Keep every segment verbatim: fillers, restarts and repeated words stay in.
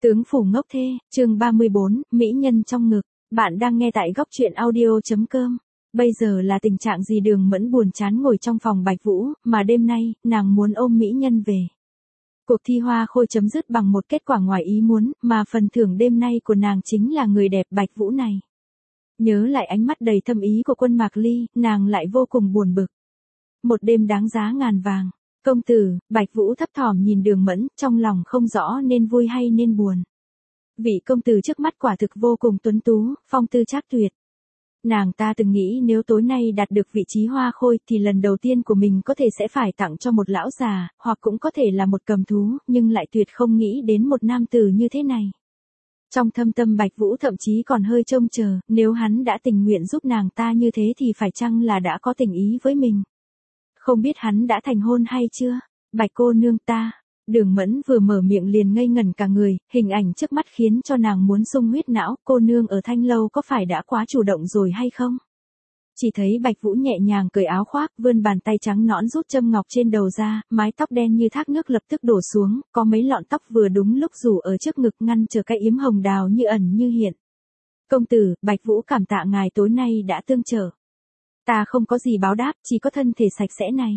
Tướng phủ ngốc thê, chương ba mươi bốn, mỹ nhân trong ngực. Bạn đang nghe tại góc truyện audio chấm com. Bây giờ là tình trạng gì Đường Mẫn buồn chán ngồi trong phòng Bạch Vũ, mà đêm nay, nàng muốn ôm mỹ nhân về. Cuộc thi hoa khôi chấm dứt bằng một kết quả ngoài ý muốn, mà phần thưởng đêm nay của nàng chính là người đẹp Bạch Vũ này. Nhớ lại ánh mắt đầy thâm ý của Quân Mạc Ly, nàng lại vô cùng buồn bực. Một đêm đáng giá ngàn vàng. Công tử, Bạch Vũ thấp thỏm nhìn Đường Mẫn, trong lòng không rõ nên vui hay nên buồn. Vị công tử trước mắt quả thực vô cùng tuấn tú, phong tư trác tuyệt. Nàng ta từng nghĩ nếu tối nay đạt được vị trí hoa khôi thì lần đầu tiên của mình có thể sẽ phải tặng cho một lão già, hoặc cũng có thể là một cầm thú, nhưng lại tuyệt không nghĩ đến một nam tử như thế này. Trong thâm tâm Bạch Vũ thậm chí còn hơi trông chờ, nếu hắn đã tình nguyện giúp nàng ta như thế thì phải chăng là đã có tình ý với mình. Không biết hắn đã thành hôn hay chưa? Bạch cô nương ta. Đường Mẫn vừa mở miệng liền ngây ngẩn cả người, hình ảnh trước mắt khiến cho nàng muốn sung huyết não, cô nương ở Thanh Lâu có phải đã quá chủ động rồi hay không? Chỉ thấy Bạch Vũ nhẹ nhàng cởi áo khoác, vươn bàn tay trắng nõn rút châm ngọc trên đầu ra, mái tóc đen như thác nước lập tức đổ xuống, có mấy lọn tóc vừa đúng lúc rủ ở trước ngực ngăn chờ cái yếm hồng đào như ẩn như hiện. Công tử, Bạch Vũ cảm tạ ngài tối nay đã tương trợ. Ta không có gì báo đáp, chỉ có thân thể sạch sẽ này.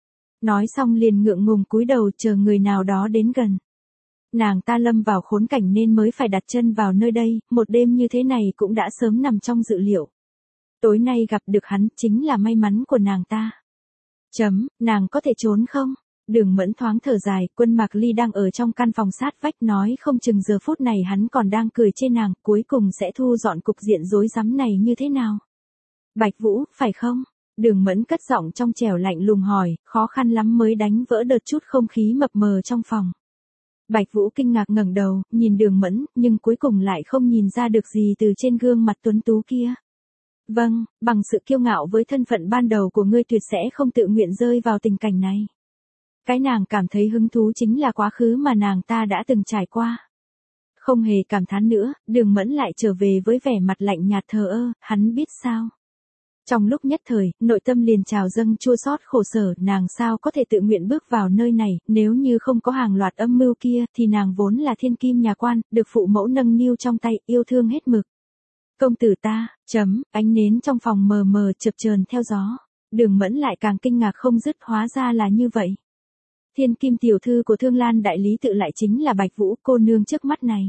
Nói xong liền ngượng ngùng cúi đầu chờ người nào đó đến gần. Nàng ta lâm vào khốn cảnh nên mới phải đặt chân vào nơi đây, một đêm như thế này cũng đã sớm nằm trong dự liệu. Tối nay gặp được hắn chính là may mắn của nàng ta. Chấm, nàng có thể trốn không? Đường Mẫn thoáng thở dài, Quân Mạc Ly đang ở trong căn phòng sát vách nói không chừng giờ phút này hắn còn đang cười trên nàng, cuối cùng sẽ thu dọn cục diện rối rắm này như thế nào? Bạch Vũ, phải không? Đường Mẫn cất giọng trong trẻo lạnh lùng hỏi, khó khăn lắm mới đánh vỡ đợt chút không khí mập mờ trong phòng. Bạch Vũ kinh ngạc ngẩng đầu, nhìn Đường Mẫn, nhưng cuối cùng lại không nhìn ra được gì từ trên gương mặt tuấn tú kia. Vâng, bằng sự kiêu ngạo với thân phận ban đầu của ngươi tuyệt sẽ không tự nguyện rơi vào tình cảnh này. Cái nàng cảm thấy hứng thú chính là quá khứ mà nàng ta đã từng trải qua. Không hề cảm thán nữa, Đường Mẫn lại trở về với vẻ mặt lạnh nhạt thờ ơ, hắn biết sao. Trong lúc nhất thời, nội tâm liền trào dâng chua xót khổ sở, nàng sao có thể tự nguyện bước vào nơi này, nếu như không có hàng loạt âm mưu kia, thì nàng vốn là thiên kim nhà quan, được phụ mẫu nâng niu trong tay, yêu thương hết mực. Công tử ta, chấm, ánh nến trong phòng mờ mờ chập chờn theo gió. Đường Mẫn lại càng kinh ngạc không dứt, hóa ra là như vậy. Thiên kim tiểu thư của Thương Lan đại lý tự lại chính là Bạch Vũ, cô nương trước mắt này.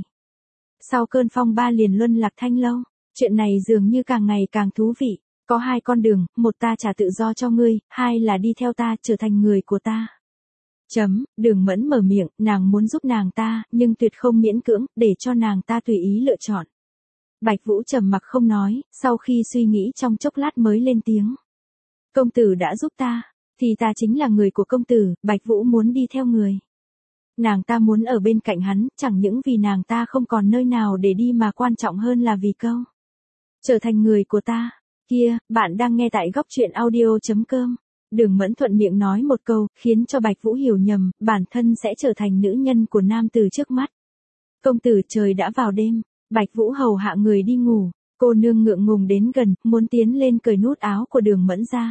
Sau cơn phong ba liền luân lạc Thanh Lâu, chuyện này dường như càng ngày càng thú vị. Có hai con đường, một ta trả tự do cho ngươi, hai là đi theo ta, trở thành người của ta. Chấm, Đường Mẫn mở miệng, nàng muốn giúp nàng ta, nhưng tuyệt không miễn cưỡng, để cho nàng ta tùy ý lựa chọn. Bạch Vũ trầm mặc không nói, sau khi suy nghĩ trong chốc lát mới lên tiếng. Công tử đã giúp ta, thì ta chính là người của công tử, Bạch Vũ muốn đi theo người. Nàng ta muốn ở bên cạnh hắn, chẳng những vì nàng ta không còn nơi nào để đi mà quan trọng hơn là vì câu. Trở thành người của ta. Kia, bạn đang nghe tại góc truyện audio chấm com. Đường Mẫn thuận miệng nói một câu, khiến cho Bạch Vũ hiểu nhầm, bản thân sẽ trở thành nữ nhân của nam tử trước mắt. Công tử, trời đã vào đêm, Bạch Vũ hầu hạ người đi ngủ, cô nương ngượng ngùng đến gần, muốn tiến lên cởi nút áo của Đường Mẫn ra.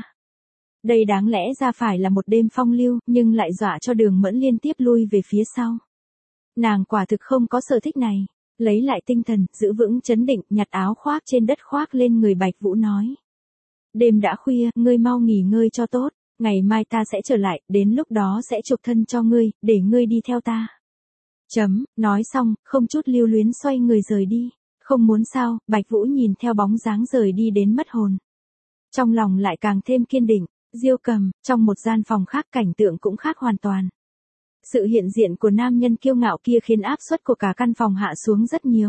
Đây đáng lẽ ra phải là một đêm phong lưu, nhưng lại dọa cho Đường Mẫn liên tiếp lui về phía sau. Nàng quả thực không có sở thích này. Lấy lại tinh thần, giữ vững chấn định, nhặt áo khoác trên đất khoác lên người Bạch Vũ nói. Đêm đã khuya, ngươi mau nghỉ ngơi cho tốt, ngày mai ta sẽ trở lại, đến lúc đó sẽ chuộc thân cho ngươi, để ngươi đi theo ta. Chấm, nói xong, không chút lưu luyến xoay người rời đi. Không muốn sao, Bạch Vũ nhìn theo bóng dáng rời đi đến mất hồn. Trong lòng lại càng thêm kiên định, Diêu Cầm, trong một gian phòng khác cảnh tượng cũng khác hoàn toàn. Sự hiện diện của nam nhân kiêu ngạo kia khiến áp suất của cả căn phòng hạ xuống rất nhiều.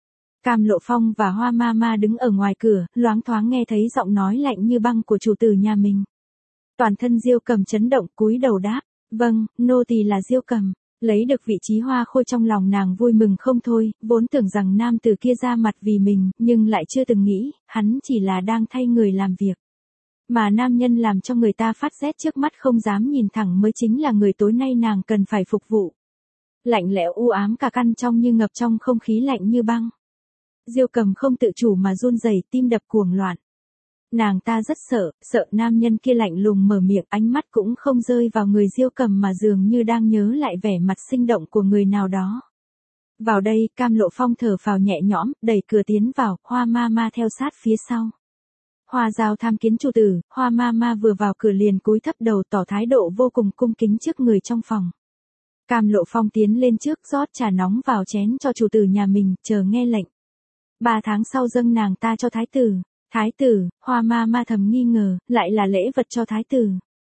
Cam Lộ Phong và Hoa Ma Ma đứng ở ngoài cửa, loáng thoáng nghe thấy giọng nói lạnh như băng của chủ tử nhà mình. Toàn thân Diêu Cầm chấn động, cúi đầu đáp, vâng, nô tỳ là Diêu Cầm. Lấy được vị trí hoa khôi trong lòng nàng vui mừng không thôi, vốn tưởng rằng nam tử kia ra mặt vì mình, nhưng lại chưa từng nghĩ, hắn chỉ là đang thay người làm việc. Mà nam nhân làm cho người ta phát rét trước mắt không dám nhìn thẳng mới chính là người tối nay nàng cần phải phục vụ. Lạnh lẽo u ám cả căn trong như ngập trong không khí lạnh như băng. Diêu Cầm không tự chủ mà run rẩy, tim đập cuồng loạn. Nàng ta rất sợ, sợ nam nhân kia lạnh lùng mở miệng, ánh mắt cũng không rơi vào người Diêu Cầm mà dường như đang nhớ lại vẻ mặt sinh động của người nào đó. Vào đây, Cam Lộ Phong thở phào nhẹ nhõm, đẩy cửa tiến vào, Hoa Mama theo sát phía sau. Hoa Giao tham kiến chủ tử, Hoa Mama vừa vào cửa liền cúi thấp đầu tỏ thái độ vô cùng cung kính trước người trong phòng. Cam Lộ Phong tiến lên trước rót trà nóng vào chén cho chủ tử nhà mình, chờ nghe lệnh. Ba tháng sau dâng nàng ta cho thái tử. Thái tử, Hoa Mama thầm nghi ngờ, lại là lễ vật cho thái tử.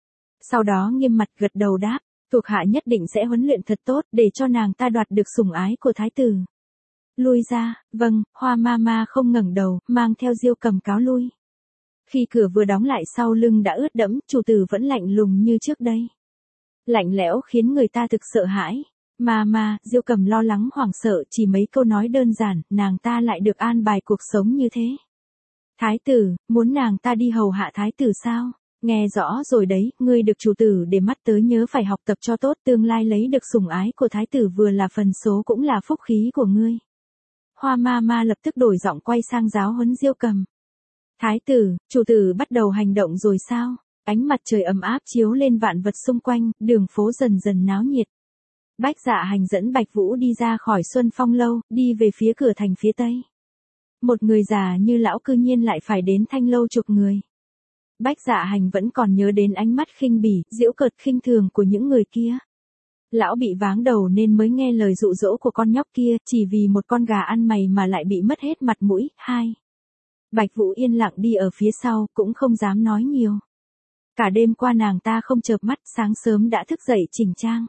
Sau đó nghiêm mặt gật đầu đáp, thuộc hạ nhất định sẽ huấn luyện thật tốt để cho nàng ta đoạt được sủng ái của thái tử. Lui ra, vâng, Hoa Mama không ngẩng đầu, mang theo Diêu Cầm cáo lui. Khi cửa vừa đóng lại sau lưng đã ướt đẫm, chủ tử vẫn lạnh lùng như trước đây. Lạnh lẽo khiến người ta thực sợ hãi. Mama, Diêu Cầm lo lắng hoảng sợ, chỉ mấy câu nói đơn giản, nàng ta lại được an bài cuộc sống như thế. Thái tử, muốn nàng ta đi hầu hạ thái tử sao? Nghe rõ rồi đấy, ngươi được chủ tử để mắt tới nhớ phải học tập cho tốt, tương lai lấy được sủng ái của thái tử vừa là phần số cũng là phúc khí của ngươi. Hoa Mama lập tức đổi giọng quay sang giáo huấn Diêu Cầm. Thái tử, chủ tử bắt đầu hành động rồi sao? Ánh mặt trời ấm áp chiếu lên vạn vật xung quanh, đường phố dần dần náo nhiệt. Bách Dạ Hành dẫn Bạch Vũ đi ra khỏi Xuân Phong lâu, đi về phía cửa thành phía tây. Một người già như lão cư nhiên lại phải đến Thanh lâu chục người. Bách Dạ Hành vẫn còn nhớ đến ánh mắt khinh bỉ, giễu cợt khinh thường của những người kia. Lão bị váng đầu nên mới nghe lời dụ dỗ của con nhóc kia, chỉ vì một con gà ăn mày mà lại bị mất hết mặt mũi. Hai. Bạch Vũ yên lặng đi ở phía sau, cũng không dám nói nhiều. Cả đêm qua nàng ta không chợp mắt, sáng sớm đã thức dậy chỉnh trang.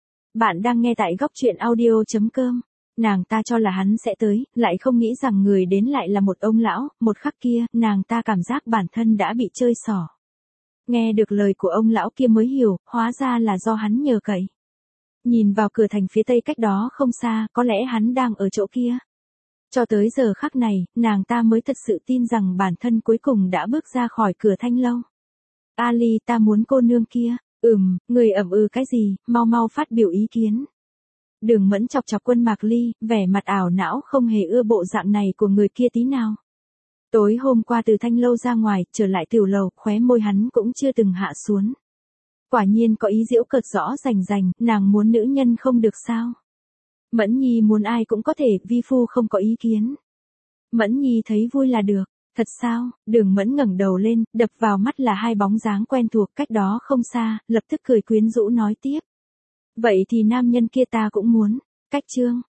Bạn đang nghe tại góc truyện audio chấm com. Nàng ta cho là hắn sẽ tới, lại không nghĩ rằng người đến lại là một ông lão, một khắc kia, nàng ta cảm giác bản thân đã bị chơi xỏ. Nghe được lời của ông lão kia mới hiểu, hóa ra là do hắn nhờ cậy. Nhìn vào cửa thành phía tây cách đó không xa, có lẽ hắn đang ở chỗ kia. Cho tới giờ khắc này, nàng ta mới thật sự tin rằng bản thân cuối cùng đã bước ra khỏi cửa Thanh lâu. Ali, ta muốn cô nương kia. Ừm, người ẩm ừ cái gì, mau mau phát biểu ý kiến. Đường Mẫn chọc chọc Quân Mạc Ly, vẻ mặt ảo não không hề ưa bộ dạng này của người kia tí nào. Tối hôm qua từ Thanh lâu ra ngoài, trở lại tiểu lầu, khóe môi hắn cũng chưa từng hạ xuống. Quả nhiên có ý giễu cợt rõ rành rành, nàng muốn nữ nhân không được sao? Mẫn Nhi muốn ai cũng có thể, vi phu không có ý kiến. Mẫn Nhi thấy vui là được. Thật sao? Đường Mẫn ngẩng đầu lên, đập vào mắt là hai bóng dáng quen thuộc cách đó không xa, lập tức cười quyến rũ nói tiếp. Vậy thì nam nhân kia ta cũng muốn. Cách chương.